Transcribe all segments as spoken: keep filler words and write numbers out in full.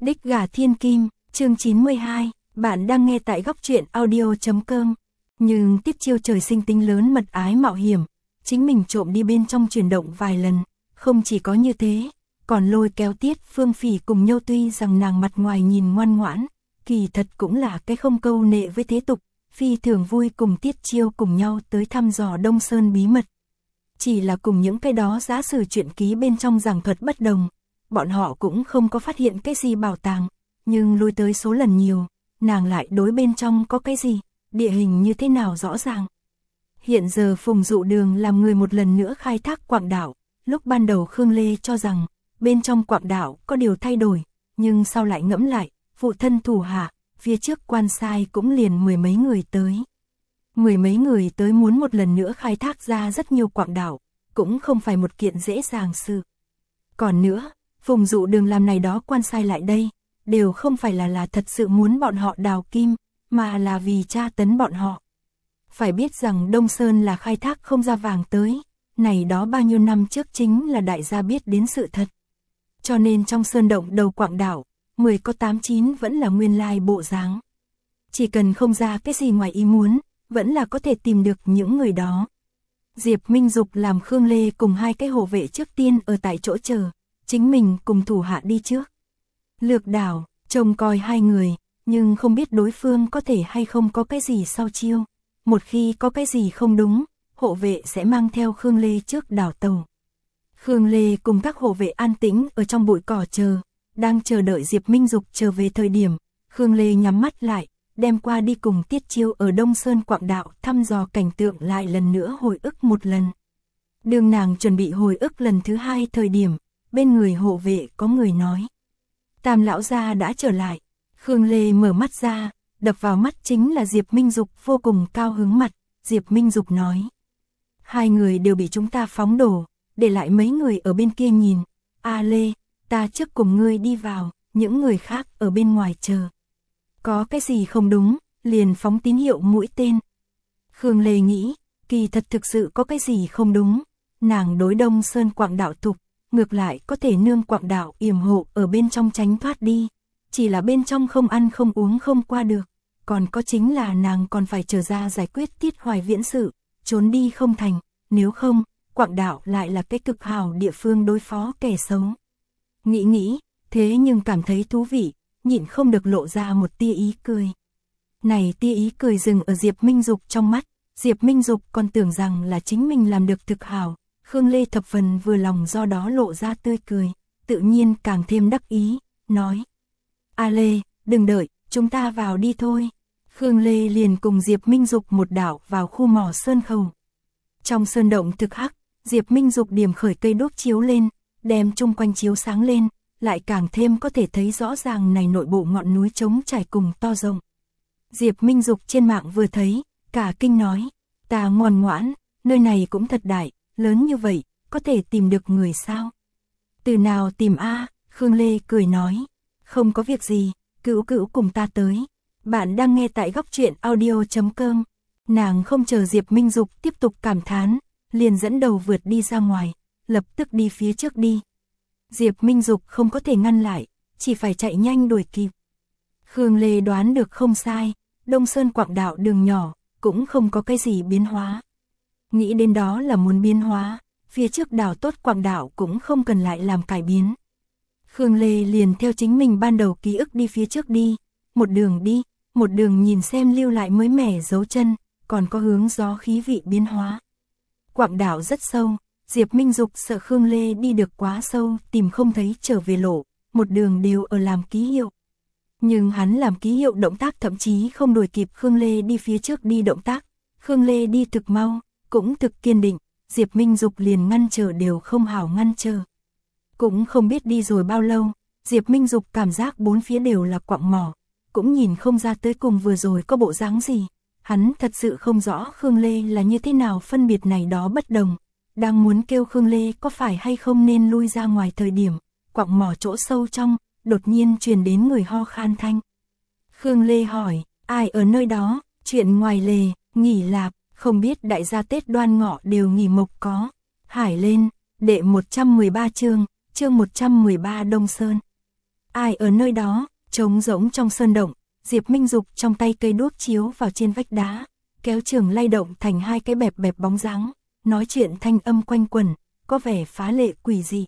Đích gà thiên kim, chương chín mươi hai, bạn đang nghe tại góc truyện audio chấm com. Nhưng Tiết Chiêu trời sinh tính lớn mật ái mạo hiểm, chính mình trộm đi bên trong chuyển động vài lần, không chỉ có như thế, còn lôi kéo Tiết Phương Phỉ cùng nhau. Tuy rằng nàng mặt ngoài nhìn ngoan ngoãn, kỳ thật cũng là cái không câu nệ với thế tục, phi thường vui cùng Tiết Chiêu cùng nhau tới thăm dò Đông Sơn bí mật. Chỉ là cùng những cái đó giả sử truyện ký bên trong giảng thuật bất đồng, bọn họ cũng không có phát hiện cái gì bảo tàng, nhưng lui tới số lần nhiều, nàng lại đối bên trong có cái gì, địa hình như thế nào rõ ràng. Hiện giờ Phùng Dụ Đường làm người một lần nữa khai thác quạng đảo, lúc ban đầu Khương Lê cho rằng, bên trong quạng đảo có điều thay đổi, nhưng sau lại ngẫm lại, phụ thân thủ hạ, phía trước quan sai cũng liền mười mấy người tới. Mười mấy người tới muốn một lần nữa khai thác ra rất nhiều quạng đảo, cũng không phải một kiện dễ dàng sự. Còn nữa, Phùng Dụ Đường làm này đó quan sai lại đây, đều không phải là là thật sự muốn bọn họ đào kim, mà là vì tra tấn bọn họ. Phải biết rằng Đông Sơn là khai thác không ra vàng tới, này đó bao nhiêu năm trước chính là đại gia biết đến sự thật. Cho nên trong sơn động đầu quạng đảo, mười có tám chín vẫn là nguyên lai bộ dáng. Chỉ cần không ra cái gì ngoài ý muốn, vẫn là có thể tìm được những người đó. Diệp Minh Dục làm Khương Lê cùng hai cái hộ vệ trước tiên ở tại chỗ chờ, chính mình cùng thủ hạ đi trước. Lược đảo, trông coi hai người, nhưng không biết đối phương có thể hay không có cái gì sau chiêu. Một khi có cái gì không đúng, hộ vệ sẽ mang theo Khương Lê trước đảo tàu. Khương Lê cùng các hộ vệ an tĩnh ở trong bụi cỏ chờ, đang chờ đợi Diệp Minh Dục trở về thời điểm, Khương Lê nhắm mắt lại, đem qua đi cùng Tiết Chiêu ở Đông Sơn quạng đạo thăm dò cảnh tượng lại lần nữa hồi ức một lần. Đường nàng chuẩn bị hồi ức lần thứ hai thời điểm, bên người hộ vệ có người nói. Tam lão gia đã trở lại. Khương Lê mở mắt ra, đập vào mắt chính là Diệp Minh Dục vô cùng cao hứng mặt. Diệp Minh Dục nói. Hai người đều bị chúng ta phóng đổ, để lại mấy người ở bên kia nhìn. A Lê, ta trước cùng ngươi đi vào, những người khác ở bên ngoài chờ. Có cái gì không đúng, liền phóng tín hiệu mũi tên. Khương Lê nghĩ, kỳ thật thực sự có cái gì không đúng. Nàng đối Đông Sơn quạng đạo thục, ngược lại có thể nương quạng đạo yểm hộ ở bên trong tránh thoát đi. Chỉ là bên trong không ăn không uống không qua được. Còn có chính là nàng còn phải trở ra giải quyết Tiết Hoài Viễn sự, trốn đi không thành. Nếu không, quạng đạo lại là cái cực hảo địa phương đối phó kẻ xấu. Nghĩ nghĩ, thế nhưng cảm thấy thú vị, nhịn không được lộ ra một tia ý cười. Này tia ý cười dừng ở Diệp Minh Dục trong mắt. Diệp Minh Dục còn tưởng rằng là chính mình làm được thực hảo. Khương Lê thập phần vừa lòng do đó lộ ra tươi cười, tự nhiên càng thêm đắc ý, nói. A Lê, đừng đợi, chúng ta vào đi thôi. Khương Lê liền cùng Diệp Minh Dục một đảo vào khu mỏ sơn khẩu. Trong sơn động thực hắc, Diệp Minh Dục điểm khởi cây đốt chiếu lên, đem chung quanh chiếu sáng lên, lại càng thêm có thể thấy rõ ràng này nội bộ ngọn núi trống trải cùng to rộng. Diệp Minh Dục trên mạng vừa thấy, cả kinh nói, ta ngoan ngoãn, nơi này cũng thật đại, lớn như vậy, có thể tìm được người sao? Từ nào tìm a? Khương Lê cười nói, không có việc gì, Cữu Cữu cùng ta tới. Bạn đang nghe tại góc truyện audio chấm com. Nàng không chờ Diệp Minh Dục tiếp tục cảm thán, liền dẫn đầu vượt đi ra ngoài, lập tức đi phía trước đi. Diệp Minh Dục không có thể ngăn lại, chỉ phải chạy nhanh đuổi kịp. Khương Lê đoán được không sai, Đông Sơn quạng đạo đường nhỏ, cũng không có cái gì biến hóa. Nghĩ đến đó là muốn biến hóa, phía trước đảo tốt quạng đạo cũng không cần lại làm cải biến. Khương Lê liền theo chính mình ban đầu ký ức đi phía trước đi, một đường đi, một đường nhìn xem lưu lại mới mẻ dấu chân, còn có hướng gió khí vị biến hóa. Quạng đảo rất sâu, Diệp Minh Dục sợ Khương Lê đi được quá sâu tìm không thấy trở về lộ, một đường đều ở làm ký hiệu. Nhưng hắn làm ký hiệu động tác thậm chí không đuổi kịp Khương Lê đi phía trước đi động tác, Khương Lê đi thực mau, cũng thực kiên định, Diệp Minh Dục liền ngăn trở đều không hảo ngăn trở. Cũng không biết đi rồi bao lâu, Diệp Minh Dục cảm giác bốn phía đều là quạng mỏ, cũng nhìn không ra tới cùng vừa rồi có bộ dáng gì. Hắn thật sự không rõ Khương Lê là như thế nào phân biệt này đó bất đồng. Đang muốn kêu Khương Lê có phải hay không nên lui ra ngoài thời điểm, quạng mỏ chỗ sâu trong, đột nhiên truyền đến người ho khan thanh. Khương Lê hỏi, ai ở nơi đó, chuyện ngoài lề, nghỉ lạp, không biết đại gia Tết Đoan Ngọ đều nghỉ mộc có. Hải lên, đệ một trăm mười ba chương, chương một trăm mười ba Đông Sơn. Ai ở nơi đó? Trống rỗng trong sơn động, Diệp Minh Dục trong tay cây đuốc chiếu vào trên vách đá, kéo trường lay động thành hai cái bẹp bẹp bóng dáng, nói chuyện thanh âm quanh quẩn, có vẻ phá lệ quỷ dị.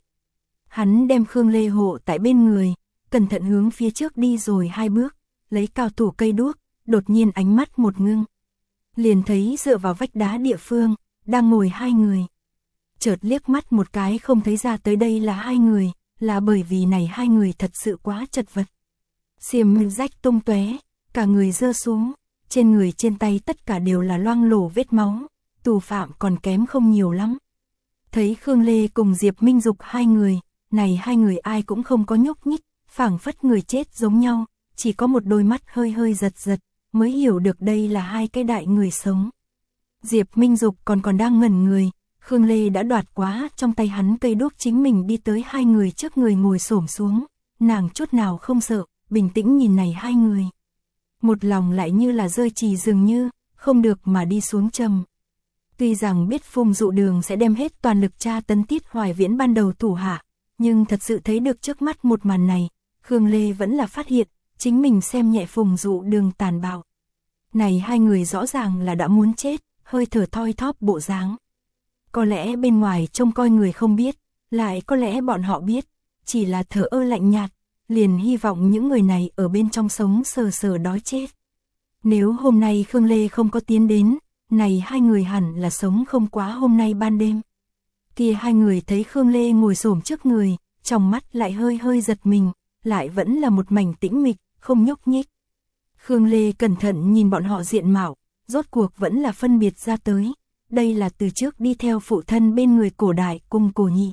Hắn đem Khương Lê hộ tại bên người, cẩn thận hướng phía trước đi rồi hai bước, lấy cao thủ cây đuốc, đột nhiên ánh mắt một ngưng. Liền thấy dựa vào vách đá địa phương, đang ngồi hai người. Chợt liếc mắt một cái không thấy ra tới đây là hai người, là bởi vì này hai người thật sự quá chật vật. Xiêm rách tung tóe, cả người rơi xuống, trên người trên tay tất cả đều là loang lổ vết máu, tù phạm còn kém không nhiều lắm. Thấy Khương Lê cùng Diệp Minh Dục hai người, này hai người ai cũng không có nhúc nhích, phảng phất người chết giống nhau, chỉ có một đôi mắt hơi hơi giật giật, mới hiểu được đây là hai cái đại người sống. Diệp Minh Dục còn còn đang ngẩn người, Khương Lê đã đoạt quá trong tay hắn cây đuốc, chính mình đi tới hai người trước người ngồi xổm xuống, nàng chút nào không sợ, bình tĩnh nhìn này hai người. Một lòng lại như là rơi trì dường như, không được mà đi xuống trầm. Tuy rằng biết Phùng Dụ Đường sẽ đem hết toàn lực tra tấn Tiết Hoài Viễn ban đầu thủ hạ, nhưng thật sự thấy được trước mắt một màn này, Khương Lê vẫn là phát hiện, chính mình xem nhẹ Phùng Dụ Đường tàn bạo. Này hai người rõ ràng là đã muốn chết, hơi thở thoi thóp bộ dáng. Có lẽ bên ngoài trông coi người không biết, lại có lẽ bọn họ biết, chỉ là thở ơ lạnh nhạt, liền hy vọng những người này ở bên trong sống sờ sờ đói chết. Nếu hôm nay Khương Lê không có tiến đến, này hai người hẳn là sống không quá hôm nay ban đêm. Kia hai người thấy Khương Lê ngồi xổm trước người, trong mắt lại hơi hơi giật mình, lại vẫn là một mảnh tĩnh mịch, không nhúc nhích. Khương Lê cẩn thận nhìn bọn họ diện mạo, rốt cuộc vẫn là phân biệt ra tới. Đây là từ trước đi theo phụ thân bên người Cổ Đại cùng Cổ Nhị.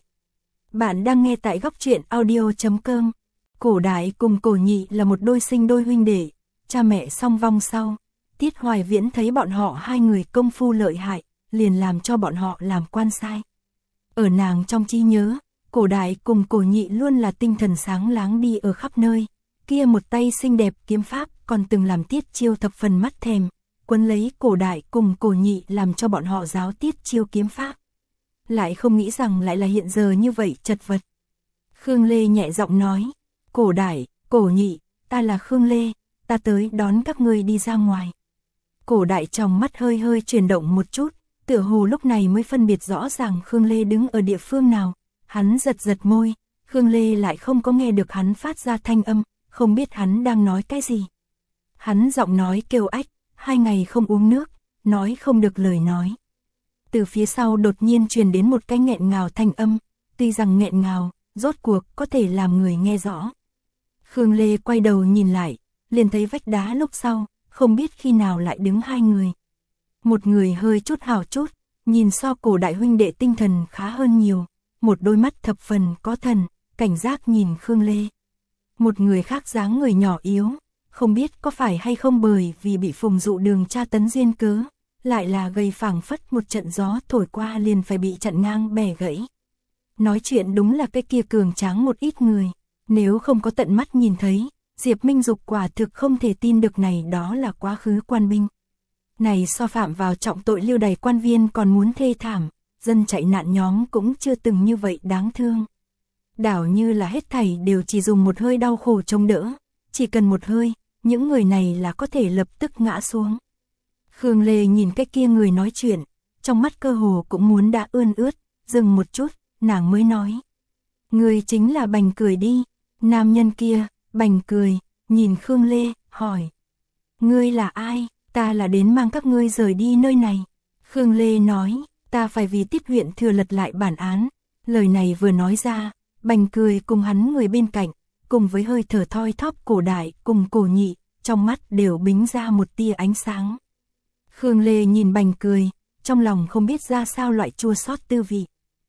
Bạn đang nghe tại góc truyện audio chấm com. Cổ Đại cùng Cổ Nhị là một đôi sinh đôi huynh đệ, cha mẹ song vong sau. Tiết Hoài Viễn thấy bọn họ hai người công phu lợi hại, liền làm cho bọn họ làm quan sai. Ở nàng trong trí nhớ, Cổ Đại cùng Cổ Nhị luôn là tinh thần sáng láng đi ở khắp nơi. Kia một tay xinh đẹp kiếm pháp còn từng làm Tiết Chiêu thập phần mắt thèm, quấn lấy Cổ Đại cùng Cổ Nhị làm cho bọn họ giáo Tiết Chiêu kiếm pháp. Lại không nghĩ rằng lại là hiện giờ như vậy chật vật. Khương Lê nhẹ giọng nói, Cổ Đại, Cổ Nhị, ta là Khương Lê, ta tới đón các ngươi đi ra ngoài. Cổ Đại trong mắt hơi hơi chuyển động một chút, tựa hồ lúc này mới phân biệt rõ ràng Khương Lê đứng ở địa phương nào. Hắn giật giật môi, Khương Lê lại không có nghe được hắn phát ra thanh âm, không biết hắn đang nói cái gì. Hắn giọng nói kêu ách, hai ngày không uống nước, nói không được lời nói. Từ phía sau đột nhiên truyền đến một cái nghẹn ngào thanh âm, tuy rằng nghẹn ngào, rốt cuộc có thể làm người nghe rõ. Khương Lê quay đầu nhìn lại, liền thấy vách đá lúc sau, không biết khi nào lại đứng hai người. Một người hơi chút hào chút, nhìn so Cổ Đại huynh đệ tinh thần khá hơn nhiều, một đôi mắt thập phần có thần, cảnh giác nhìn Khương Lê. Một người khác dáng người nhỏ yếu, không biết có phải hay không bởi vì bị Phùng Dụ Đường tra tấn duyên cớ, lại là gầy phảng phất một trận gió thổi qua liền phải bị chặn ngang bẻ gãy. Nói chuyện đúng là cái kia cường tráng một ít người, nếu không có tận mắt nhìn thấy, Diệp Minh Dục quả thực không thể tin được này đó là quá khứ quan binh. Này so phạm vào trọng tội lưu đày quan viên còn muốn thê thảm, dân chạy nạn nhóm cũng chưa từng như vậy đáng thương. Đảo như là hết thảy đều chỉ dùng một hơi đau khổ chống đỡ, chỉ cần một hơi, những người này là có thể lập tức ngã xuống. Khương Lê nhìn cái kia người nói chuyện, trong mắt cơ hồ cũng muốn đã ươn ướt, dừng một chút, nàng mới nói. Người chính là Bành Cười đi, nam nhân kia, Bành Cười, nhìn Khương Lê, hỏi. Ngươi là ai, ta là đến mang các ngươi rời đi nơi này. Khương Lê nói, ta phải vì Tiết huyện thừa lật lại bản án. Lời này vừa nói ra, Bành Cười cùng hắn người bên cạnh, cùng với hơi thở thoi thóp Cổ Đại cùng Cổ Nhị, trong mắt đều bính ra một tia ánh sáng. Khương Lê nhìn Bành Cười, trong lòng không biết ra sao loại chua xót tư vị.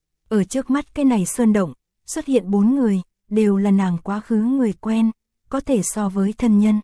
Ở trước mắt cái này sơn động, xuất hiện bốn người, đều là nàng quá khứ người quen, có thể so với thân nhân.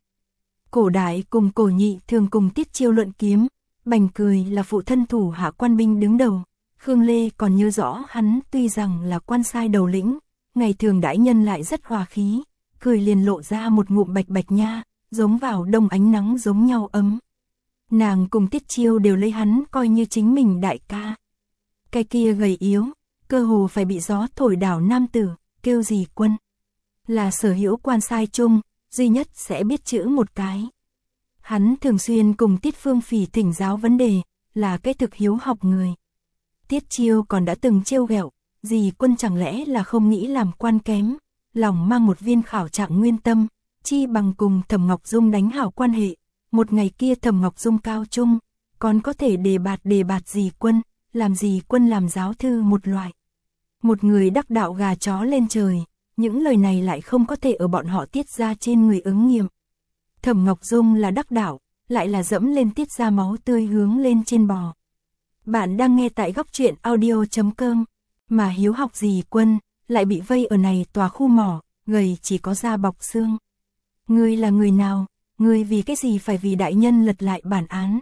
Cổ Đại cùng Cổ Nhị thường cùng Tiết Chiêu luận kiếm, Bành Cười là phụ thân thủ hạ quan binh đứng đầu. Khương Lê còn nhớ rõ hắn tuy rằng là quan sai đầu lĩnh, ngày thường đãi nhân lại rất hòa khí, cười liền lộ ra một ngụm bạch bạch nha, giống vào đông ánh nắng giống nhau ấm. Nàng cùng Tiết Chiêu đều lấy hắn coi như chính mình đại ca. Cái kia gầy yếu, cơ hồ phải bị gió thổi đảo nam tử, kêu gì quân. là sở hữu quan sai chung, duy nhất sẽ biết chữ một cái. Hắn thường xuyên cùng Tiết Phương Phỉ thỉnh giáo vấn đề, là cái thực hiếu học người. Tiết Chiêu còn đã từng trêu ghẹo, dì Quân chẳng lẽ là không nghĩ làm quan kém, lòng mang một viên khảo trạng nguyên tâm, chi bằng cùng Thẩm Ngọc Dung đánh hảo quan hệ, một ngày kia Thẩm Ngọc Dung cao trung, còn có thể đề bạt đề bạt dì Quân, làm dì Quân làm giáo thư một loại. Một người đắc đạo gà chó lên trời, những lời này lại không có thể ở bọn họ Tiết gia trên người ứng nghiệm. Thẩm Ngọc Dung là đắc đạo, lại là dẫm lên Tiết gia máu tươi hướng lên trên bò. Bạn đang nghe tại góc truyện audio chấm com, mà hiếu học dì Quân, lại bị vây ở này tòa khu mỏ, gầy chỉ có da bọc xương. Ngươi là người nào, ngươi vì cái gì phải vì đại nhân lật lại bản án?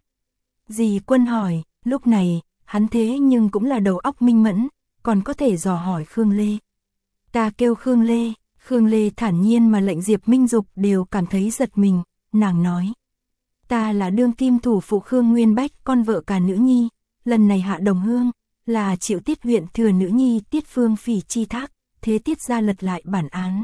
Dì Quân hỏi, lúc này, hắn thế nhưng cũng là đầu óc minh mẫn, còn có thể dò hỏi Khương Lê. Ta kêu Khương Lê, Khương Lê thản nhiên mà lệnh Diệp Minh Dục đều cảm thấy giật mình, nàng nói. Ta là đương kim thủ phụ Khương Nguyên Bách, con vợ cả nữ nhi, lần này hạ đồng hương, là chịu Tiết huyện thừa nữ nhi Tiết Phương Phỉ chi thác, thế Tiết gia lật lại bản án.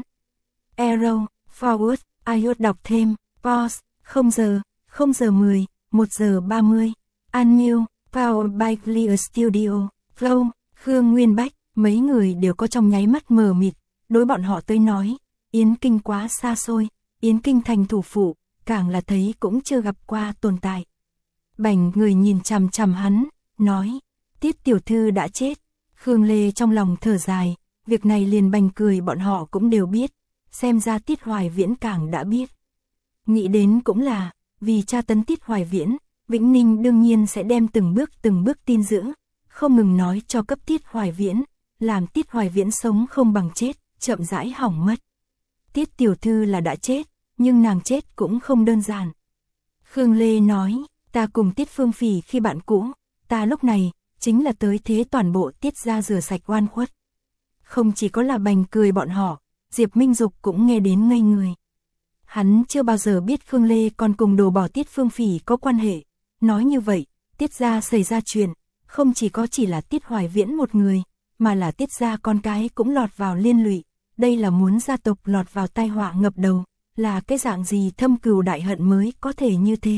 Arrow, forward, iốt đọc thêm, pause, không giờ, không giờ mười, một giờ ba mươi, unmute, powered by Clear Studio, flow, Khương Nguyên Bách, mấy người đều có trong nháy mắt mờ mịt, đối bọn họ tới nói, Yến Kinh quá xa xôi, Yến Kinh thành thủ phủ, càng là thấy cũng chưa gặp qua tồn tại. Bành người nhìn chằm chằm hắn, nói, Tiết tiểu thư đã chết. Khương Lê trong lòng thở dài, việc này liền Bành cười bọn họ cũng đều biết, xem ra Tiết Hoài Viễn càng đã biết. Nghĩ đến cũng là, vì tra tấn Tiết Hoài Viễn, Vĩnh Ninh đương nhiên sẽ đem từng bước từng bước tin giữ, không ngừng nói cho cấp Tiết Hoài Viễn, làm Tiết Hoài Viễn sống không bằng chết, chậm rãi hỏng mất. Tiết tiểu thư là đã chết, nhưng nàng chết cũng không đơn giản. Khương Lê nói, ta cùng Tiết Phương Phỉ khi bạn cũ, ta lúc này, chính là tới thế toàn bộ Tiết gia rửa sạch oan khuất. Không chỉ có là Bành cười bọn họ, Diệp Minh Dục cũng nghe đến ngây người. Hắn chưa bao giờ biết Khương Lê còn cùng đồ bỏ Tiết Phương Phỉ có quan hệ. Nói như vậy, Tiết gia xảy ra chuyện, không chỉ có chỉ là Tiết Hoài Viễn một người, mà là Tiết gia con cái cũng lọt vào liên lụy. Đây là muốn gia tộc lọt vào tai họa ngập đầu, là cái dạng gì thâm cừu đại hận mới có thể như thế.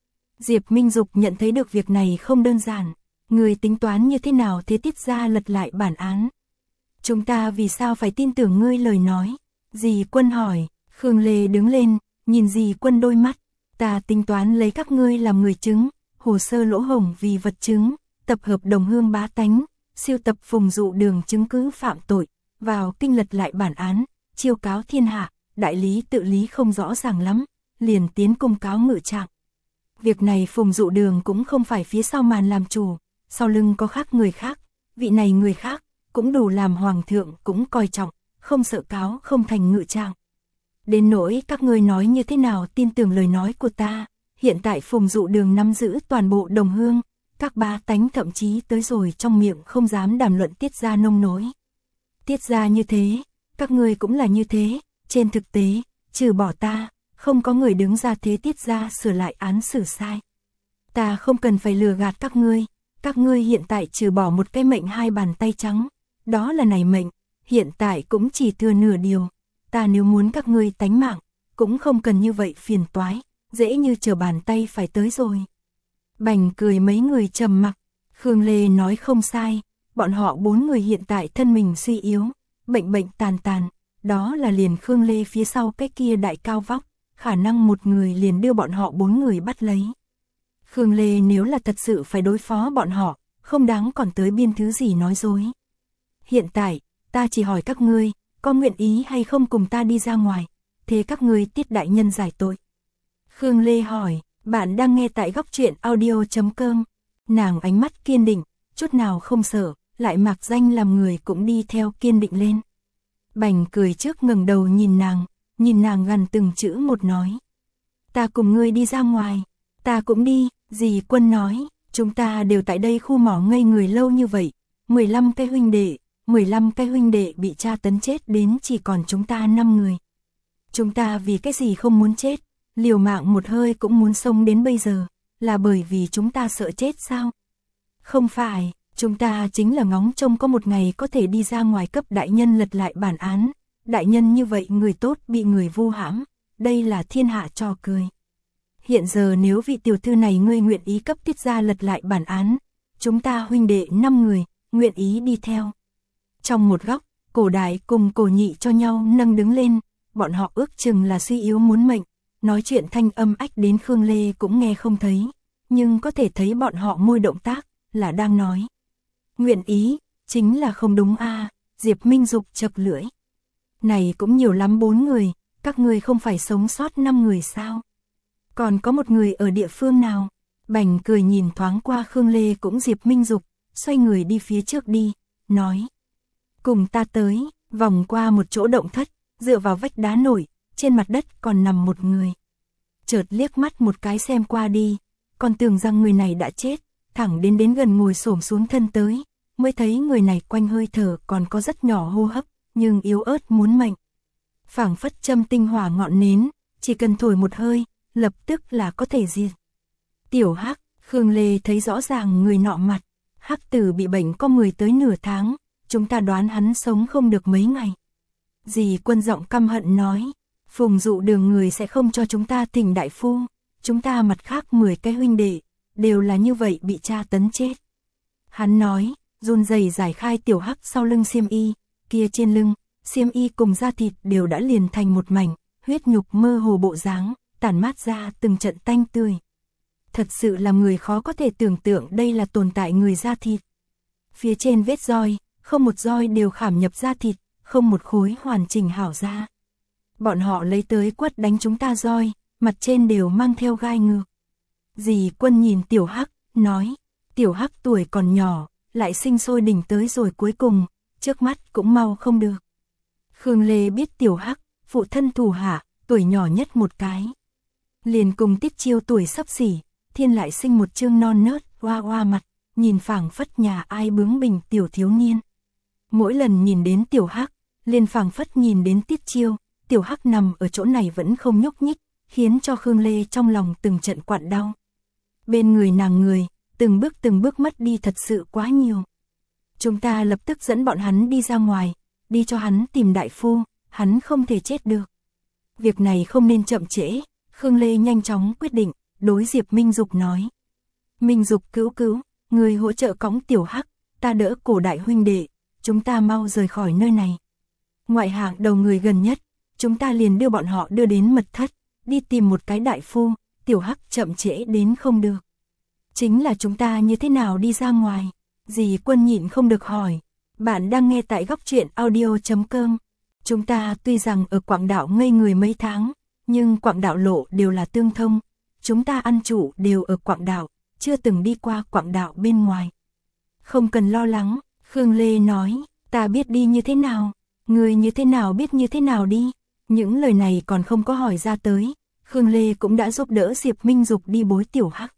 Diệp Minh Dục nhận thấy được việc này không đơn giản, người tính toán như thế nào thế Tiết gia lật lại bản án. Chúng ta vì sao phải tin tưởng ngươi lời nói? Dì Quân hỏi. Khương Lê đứng lên, nhìn dì Quân đôi mắt, ta tính toán lấy các ngươi làm người chứng, hồ sơ lỗ hổng vì vật chứng, tập hợp đồng hương bá tánh, siêu tập phùng dụ đường chứng cứ phạm tội, vào kinh lật lại bản án, chiêu cáo thiên hạ, đại lý tự lý không rõ ràng lắm, liền tiến cung cáo ngự trạng. Việc này phùng dụ đường cũng không phải phía sau màn làm chủ, sau lưng có khác người khác, vị này người khác, cũng đủ làm hoàng thượng cũng coi trọng, không sợ cáo không thành ngự trạng. Đến nỗi các ngươi nói như thế nào tin tưởng lời nói của ta, hiện tại phùng dụ đường nắm giữ toàn bộ đồng hương, các bá tánh thậm chí tới rồi trong miệng không dám đàm luận Tiết gia nông nỗi. Tiết gia như thế, các ngươi cũng là như thế, trên thực tế, trừ bỏ ta, không có người đứng ra thế Tiết gia sửa lại án xử sai. Ta không cần phải lừa gạt các ngươi, các ngươi hiện tại trừ bỏ một cái mệnh hai bàn tay trắng, đó là này mệnh, hiện tại cũng chỉ thừa nửa điều. Ta nếu muốn các ngươi tánh mạng, cũng không cần như vậy phiền toái, dễ như trở bàn tay phải tới rồi. Bành cười mấy người trầm mặc, Khương Lê nói không sai, bọn họ bốn người hiện tại thân mình suy yếu, bệnh bệnh tàn tàn, đó là liền Khương Lê phía sau cái kia đại cao vóc, khả năng một người liền đưa bọn họ bốn người bắt lấy. Khương Lê nếu là thật sự phải đối phó bọn họ, không đáng còn tới biên thứ gì nói dối. Hiện tại, ta chỉ hỏi các ngươi, có nguyện ý hay không cùng ta đi ra ngoài, thế các ngươi Tiết đại nhân giải tội. Khương Lê hỏi, bạn đang nghe tại góc truyện audio chấm com, nàng ánh mắt kiên định, chút nào không sợ, lại mặc danh làm người cũng đi theo kiên định lên. Bành cười trước ngẩng đầu nhìn nàng, nhìn nàng gần từng chữ một nói. Ta cùng ngươi đi ra ngoài, ta cũng đi, dì Quân nói, chúng ta đều tại đây khu mỏ ngây người lâu như vậy, mười lăm cái huynh đệ. mười lăm cái huynh đệ bị tra tấn chết đến chỉ còn chúng ta năm người. Chúng ta vì cái gì không muốn chết, liều mạng một hơi cũng muốn sống đến bây giờ, là bởi vì chúng ta sợ chết sao? Không phải, chúng ta chính là ngóng trông có một ngày có thể đi ra ngoài cấp đại nhân lật lại bản án, đại nhân như vậy người tốt bị người vu hãm, đây là thiên hạ trò cười. Hiện giờ nếu vị tiểu thư này ngươi nguyện ý cấp Tiết gia lật lại bản án, chúng ta huynh đệ năm người, nguyện ý đi theo. Trong một góc, Cổ Đại cùng Cổ Nhị cho nhau nâng đứng lên, bọn họ ước chừng là suy yếu muốn mệnh, nói chuyện thanh âm ách đến Khương Lê cũng nghe không thấy, nhưng có thể thấy bọn họ môi động tác, là đang nói. Nguyện ý, chính là không đúng a. Diệp Minh Dục chập lưỡi. Này cũng nhiều lắm bốn người, các người không phải sống sót năm người sao? Còn có một người ở địa phương nào? Bành cười nhìn thoáng qua Khương Lê cũng Diệp Minh Dục, xoay người đi phía trước đi, nói. Cùng ta tới, vòng qua một chỗ động thất, dựa vào vách đá nổi, trên mặt đất còn nằm một người. Chợt liếc mắt một cái xem qua đi, còn tưởng rằng người này đã chết, thẳng đến đến gần ngồi xổm xuống thân tới, mới thấy người này quanh hơi thở còn có rất nhỏ hô hấp, nhưng yếu ớt muốn mệnh. Phảng phất châm tinh hỏa ngọn nến, chỉ cần thổi một hơi, lập tức là có thể diệt. Tiểu Hắc, Khương Lê thấy rõ ràng người nọ mặt, Hắc tử bị bệnh có mười tới nửa tháng, chúng ta đoán hắn sống không được mấy ngày. Dì Quân giọng căm hận nói, Phùng Dụ Đường người sẽ không cho chúng ta thỉnh đại phu, chúng ta mặt khác mười cái huynh đệ, đều là như vậy bị tra tấn chết. Hắn nói, run rẩy giải khai Tiểu Hắc sau lưng xiêm y, kia trên lưng, xiêm y cùng da thịt đều đã liền thành một mảnh, huyết nhục mơ hồ bộ dáng, tản mát ra từng trận tanh tươi. Thật sự là người khó có thể tưởng tượng đây là tồn tại người da thịt. Phía trên vết roi, không một roi đều khảm nhập da thịt, không một khối hoàn chỉnh hảo da. Bọn họ lấy tới quất đánh chúng ta roi, mặt trên đều mang theo gai ngược. Dì Quân nhìn Tiểu Hắc, nói, Tiểu Hắc tuổi còn nhỏ, lại sinh sôi đỉnh tới rồi cuối cùng, trước mắt cũng mau không được. Khương Lê biết Tiểu Hắc, phụ thân thủ hạ, tuổi nhỏ nhất một cái. Liền cùng Tiết Chiêu tuổi sắp xỉ, thiên lại sinh một trương non nớt, hoa hoa mặt, nhìn phảng phất nhà ai bướng bỉnh tiểu thiếu niên. Mỗi lần nhìn đến Tiểu Hắc, liền phảng phất nhìn đến Tiết Chiêu, Tiểu Hắc nằm ở chỗ này vẫn không nhúc nhích, khiến cho Khương Lê trong lòng từng trận quặn đau. Bên người nàng người, từng bước từng bước mất đi thật sự quá nhiều. Chúng ta lập tức dẫn bọn hắn đi ra ngoài, đi cho hắn tìm đại phu, hắn không thể chết được. Việc này không nên chậm trễ, Khương Lê nhanh chóng quyết định, đối Diệp Minh Dục nói. Minh Dục cứu cứu, người hỗ trợ cõng Tiểu Hắc, ta đỡ Cổ Đại huynh đệ, chúng ta mau rời khỏi nơi này. Ngoại hạng đầu người gần nhất, chúng ta liền đưa bọn họ đưa đến mật thất, đi tìm một cái đại phu, Tiểu Hắc chậm trễ đến không được. Chính là chúng ta như thế nào đi ra ngoài? Dì Quân nhịn không được hỏi. Bạn đang nghe tại góc truyện audio chấm com. Chúng ta tuy rằng ở Quảng Đạo ngây người mấy tháng, nhưng Quảng Đạo lộ đều là tương thông. Chúng ta ăn trụ đều ở Quảng Đạo, chưa từng đi qua Quảng Đạo bên ngoài. Không cần lo lắng, Khương Lê nói, ta biết đi như thế nào, người như thế nào biết như thế nào đi. Những lời này còn không có hỏi ra tới, Khương Lê cũng đã giúp đỡ Diệp Minh Dục đi bối Tiểu Hắc.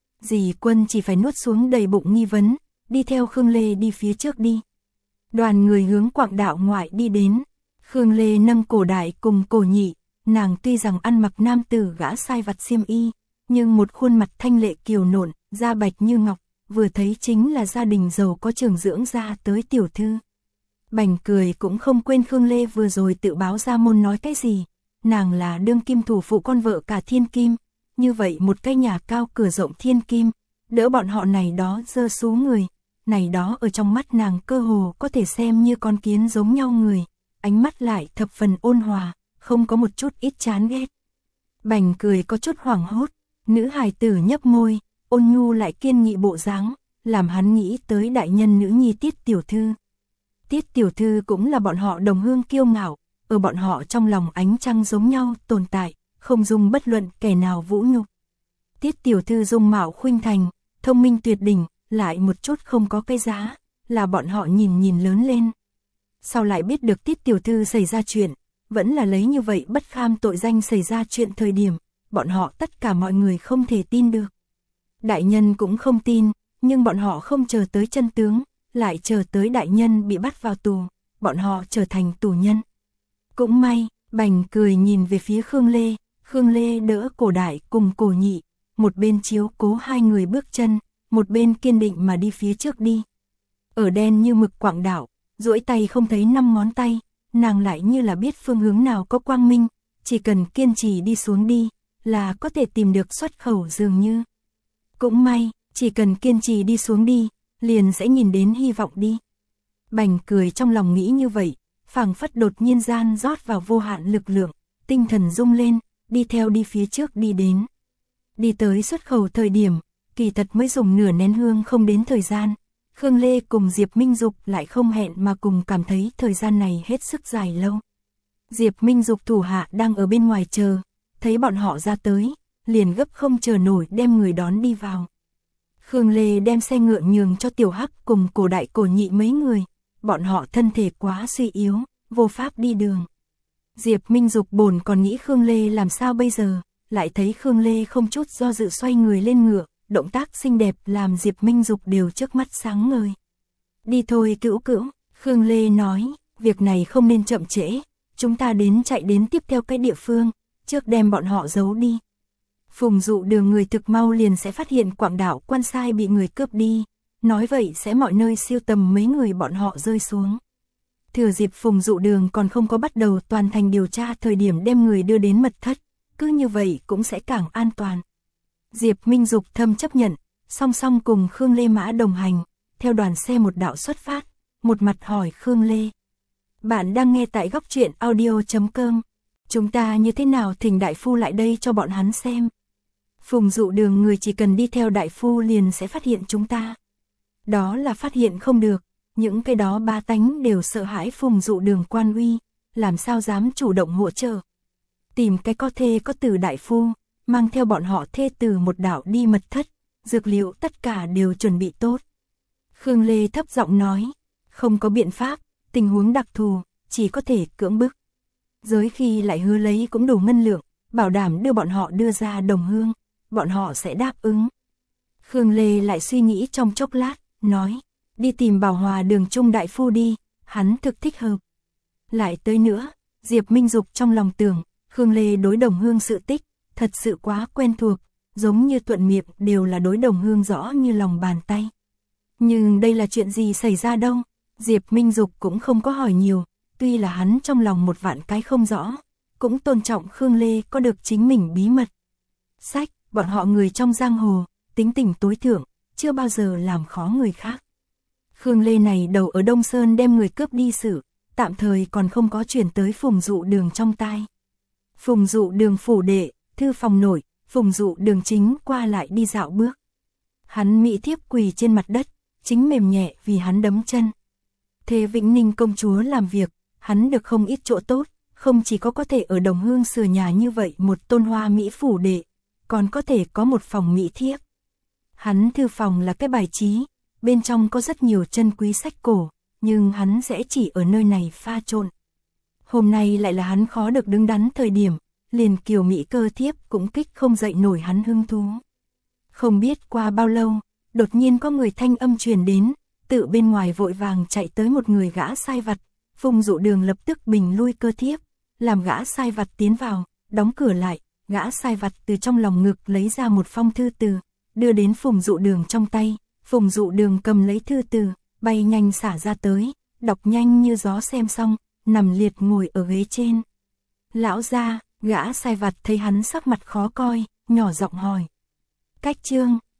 Dì Quân chỉ phải nuốt xuống đầy bụng nghi vấn, đi theo Khương Lê đi phía trước đi. Đoàn người hướng Quảng Đạo ngoại đi đến, Khương Lê nâng Cổ Đại cùng Cổ Nhị, nàng tuy rằng ăn mặc nam tử gã sai vặt xiêm y, nhưng một khuôn mặt thanh lệ kiều nộn, da bạch như ngọc, vừa thấy chính là gia đình giàu có trường dưỡng ra tới tiểu thư. Bành cười cũng không quên Khương Lê vừa rồi tự báo ra môn nói cái gì, nàng là đương kim thủ phụ con vợ cả thiên kim, như vậy một cái nhà cao cửa rộng thiên kim, đỡ bọn họ này đó dơ sú người, này đó ở trong mắt nàng cơ hồ có thể xem như con kiến giống nhau người, ánh mắt lại thập phần ôn hòa, không có một chút ít chán ghét. Bành cười có chút hoảng hốt, nữ hài tử nhấp môi, ôn nhu lại kiên nghị bộ dáng, làm hắn nghĩ tới đại nhân nữ nhi Tiết tiểu thư. Tiết tiểu thư cũng là bọn họ đồng hương kiêu ngạo, ở bọn họ trong lòng ánh trăng giống nhau tồn tại, không dung bất luận kẻ nào vũ nhục. Tiết tiểu thư dung mạo khuynh thành, thông minh tuyệt đỉnh, lại một chút không có cái giá, là bọn họ nhìn nhìn lớn lên. Sau lại biết được Tiết tiểu thư xảy ra chuyện, vẫn là lấy như vậy bất kham tội danh xảy ra chuyện thời điểm, bọn họ tất cả mọi người không thể tin được. Đại nhân cũng không tin, nhưng bọn họ không chờ tới chân tướng, lại chờ tới đại nhân bị bắt vào tù, bọn họ trở thành tù nhân. Cũng may, Bành cười nhìn về phía Khương Lê, Khương Lê đỡ Cổ Đại cùng Cổ Nhị, một bên chiếu cố hai người bước chân, một bên kiên định mà đi phía trước đi. Ở đen như mực Quảng Đạo, duỗi tay không thấy năm ngón tay, nàng lại như là biết phương hướng nào có quang minh, chỉ cần kiên trì đi xuống đi, là có thể tìm được xuất khẩu dường như. Cũng may, chỉ cần kiên trì đi xuống đi, liền sẽ nhìn đến hy vọng đi. Bành cười trong lòng nghĩ như vậy, phảng phất đột nhiên gian rót vào vô hạn lực lượng, tinh thần rung lên, đi theo đi phía trước đi đến. Đi tới xuất khẩu thời điểm, kỳ thật mới dùng nửa nén hương không đến thời gian. Khương Lê cùng Diệp Minh Dục lại không hẹn mà cùng cảm thấy thời gian này hết sức dài lâu. Diệp Minh Dục thủ hạ đang ở bên ngoài chờ, thấy bọn họ ra tới, liền gấp không chờ nổi đem người đón đi vào. Khương Lê đem xe ngựa nhường cho Tiểu Hắc cùng Cổ Đại Cổ Nhị mấy người, bọn họ thân thể quá suy yếu, vô pháp đi đường. Diệp Minh Dục bồn còn nghĩ Khương Lê làm sao bây giờ, lại thấy Khương Lê không chút do dự xoay người lên ngựa, động tác xinh đẹp làm Diệp Minh Dục đều trước mắt sáng ngời. Đi thôi Cữu Cữu, Khương Lê nói, việc này không nên chậm trễ, chúng ta đến chạy đến tiếp theo cái địa phương, trước đem bọn họ giấu đi. Phùng Dụ Đường người thực mau liền sẽ phát hiện Quảng Đạo Quan sai bị người cướp đi, nói vậy sẽ mọi nơi siêu tầm mấy người bọn họ rơi xuống. Thừa dịp Phùng Dụ Đường còn không có bắt đầu toàn thành điều tra thời điểm đem người đưa đến mật thất, cứ như vậy cũng sẽ càng an toàn. Diệp Minh Dục thâm chấp nhận, song song cùng Khương Lê Mã đồng hành, theo đoàn xe một đạo xuất phát, một mặt hỏi Khương Lê. Bạn đang nghe tại góc truyện audio chấm com, chúng ta như thế nào thỉnh đại phu lại đây cho bọn hắn xem. Phùng Dụ Đường người chỉ cần đi theo đại phu liền sẽ phát hiện chúng ta. Đó là phát hiện không được, những cái đó ba tánh đều sợ hãi Phùng Dụ Đường quan uy, làm sao dám chủ động hỗ trợ. Tìm cái có thê có tử đại phu, mang theo bọn họ thê tử một đạo đi mật thất, dược liệu tất cả đều chuẩn bị tốt. Khương Lê thấp giọng nói, không có biện pháp, tình huống đặc thù, chỉ có thể cưỡng bức. Giới khi lại hứa lấy cũng đủ ngân lượng, bảo đảm đưa bọn họ đưa ra đồng hương, bọn họ sẽ đáp ứng. Khương Lê lại suy nghĩ trong chốc lát, nói, đi tìm Bảo Hòa Đường Trung đại phu đi, hắn thực thích hợp. Lại tới nữa, Diệp Minh Dục trong lòng tưởng, Khương Lê đối đồng hương sự tích, thật sự quá quen thuộc, giống như thuận miệng đều là đối đồng hương rõ như lòng bàn tay. Nhưng đây là chuyện gì xảy ra đâu, Diệp Minh Dục cũng không có hỏi nhiều, tuy là hắn trong lòng một vạn cái không rõ, cũng tôn trọng Khương Lê có được chính mình bí mật. Sách, bọn họ người trong giang hồ, tính tình tối thượng, chưa bao giờ làm khó người khác. Khương Lê này đầu ở Đông Sơn đem người cướp đi xử, tạm thời còn không có chuyển tới Phùng Dụ Đường trong tai. Phùng Dụ Đường phủ đệ, thư phòng nội, Phùng Dụ Đường chính qua lại đi dạo bước. Hắn mỹ thiếp quỳ trên mặt đất, chính mềm nhẹ vì hắn đấm chân. Thế Vĩnh Ninh công chúa làm việc, hắn được không ít chỗ tốt, không chỉ có có thể ở Đồng Hương sửa nhà như vậy một tôn hoa mỹ phủ đệ, còn có thể có một phòng mỹ thiếp. Hắn thư phòng là cái bài trí, bên trong có rất nhiều chân quý sách cổ, nhưng hắn sẽ chỉ ở nơi này pha trộn. Hôm nay lại là hắn khó được đứng đắn thời điểm, liền kiều mỹ cơ thiếp cũng kích không dậy nổi hắn hứng thú. Không biết qua bao lâu, đột nhiên có người thanh âm truyền đến, tự bên ngoài vội vàng chạy tới một người gã sai vặt, Phùng Dụ Đường lập tức bình lui cơ thiếp, làm gã sai vặt tiến vào, đóng cửa lại, gã sai vặt từ trong lòng ngực lấy ra một phong thư từ, đưa đến Phùng Dụ Đường trong tay, Phùng Dụ Đường cầm lấy thư từ, bay nhanh xả ra tới, đọc nhanh như gió xem xong, nằm liệt ngồi ở ghế trên. Lão gia, gã sai vặt thấy hắn sắc mặt khó coi, nhỏ giọng hỏi. Cách chương